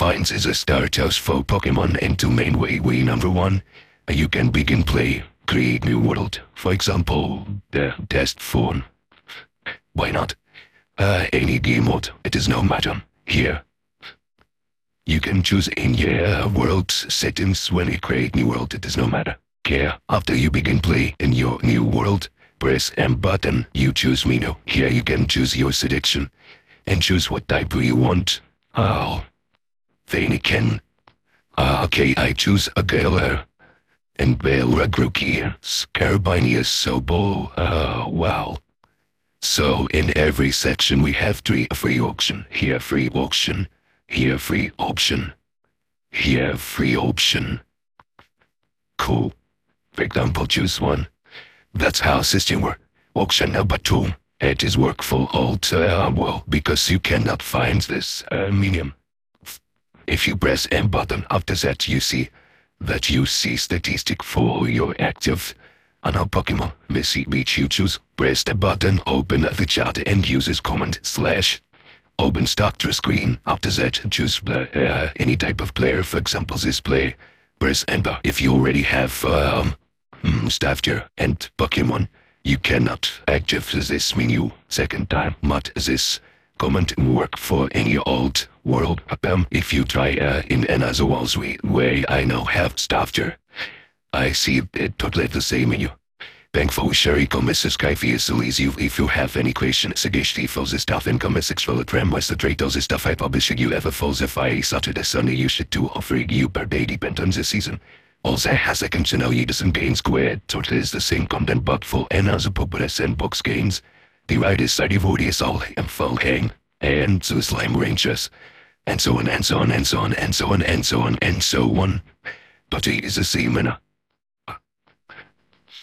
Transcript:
finds is a starters for Pokemon into main way number one. You can begin play, create new world. For example, the test phone. Why not? Any game mode, it is no matter. Here. You can choose in your world settings when you create new world, it is no matter. Here, after you begin play in your new world, press M button, you choose menu. Here you can choose your selection and choose what type you want. Oh, Fennekin. Okay, I choose a Galar. And Belragroki, Scarbinius Sobo, wow. So in every section we have free auction. Here free auction. Here free option. Here free option. Cool. For example, choose one. That's how system work. Auction number 2. It is work for alt well, because you cannot find this medium. If you press M button after that you see statistic for your active on our Pokemon. Which you choose. Press the button, open the chat and uses command / open starter screen. After that choose any type of player, for example this play. Press enter. If you already have starter and Pokemon, you cannot activate this menu second time, but this command work for any old world. If you try in another way, I now have starter. I see it totally the same menu. Thankfully, Sherry Mrs. Skyfie if you have any questions, suggestions for the stuff in comments for the tram was the trade of the stuff I publish you ever for the Friday, Saturday, Sunday you should do offering you per day depend on the season. Also has a conditional users and gain squared, total is the same content but for another populous and box gains. The right is 30 is all and full hang, and the slime rangers, and so on and so on and so on and so on and so on and so on. But it is the same manner.